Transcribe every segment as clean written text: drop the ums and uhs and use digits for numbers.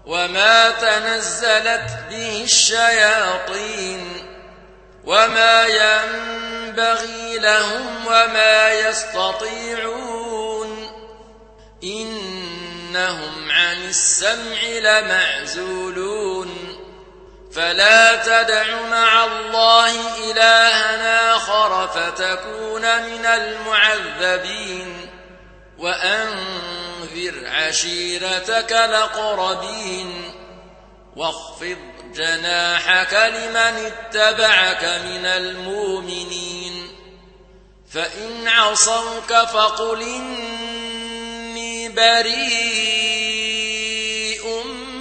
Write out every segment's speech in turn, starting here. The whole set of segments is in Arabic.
وما تنزلت به الشياطين وما ينبغي لهم وما يستطيعون إنهم عن السمع لمعزولون فلا تدع مع الله إلها آخر فتكون من المعذبين وأنذر عشيرتك الأقربين واخفض جناحك لمن اتبعك من المؤمنين فإن عصوك فقل إني بريء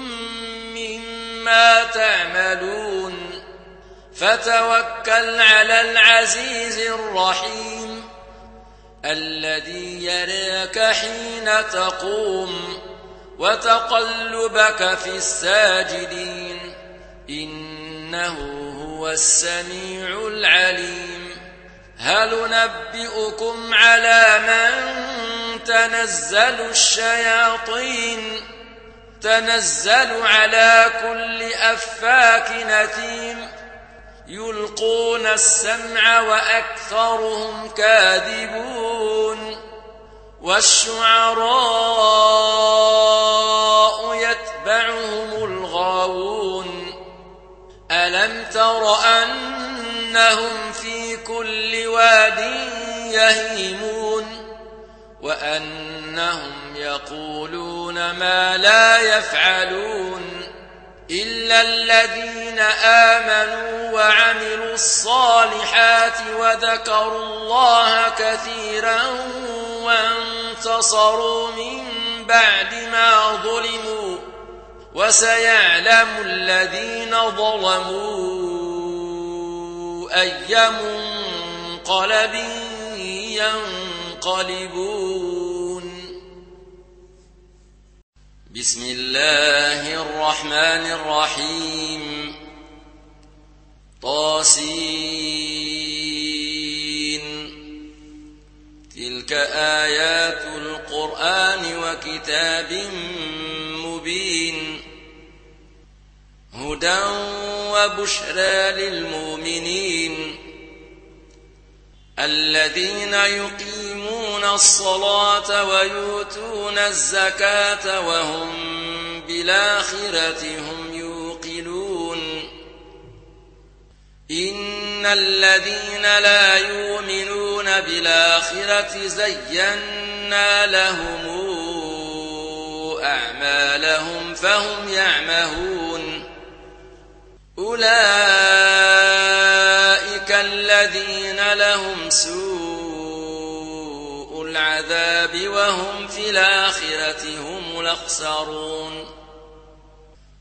مما تعملون فتوكل على العزيز الرحيم الذي يراك حين تقوم وتقلبك في الساجدين إنه هو السميع العليم هل ننبئكم على من تنزل الشياطين تنزل على كل أفاك أثيم يلقون السمع وأكثرهم كاذبون والشعراء يتبعهم الغاوون ألم تر أنهم في كل واد يهيمون وأنهم يقولون ما لا يفعلون إلا الذين آمنوا وعملوا الصالحات وذكروا الله كثيرا وانتصروا من بعد ما ظلموا وسيعلم الذين ظلموا أي منقلب ينقلبون بسم الله الرحمن الرحيم طاسين تلك آيات القرآن وكتاب مبين هدى وبشرى للمؤمنين الذين يقيمون الصلاة ويؤتون الزكاة وهم بالآخرة هم يوقنون إن الذين لا يؤمنون بالآخرة زينا لهم أعمالهم فهم يعمهون أولئك الذين لهم سوء العذاب وهم في الآخرة هم الأخسرون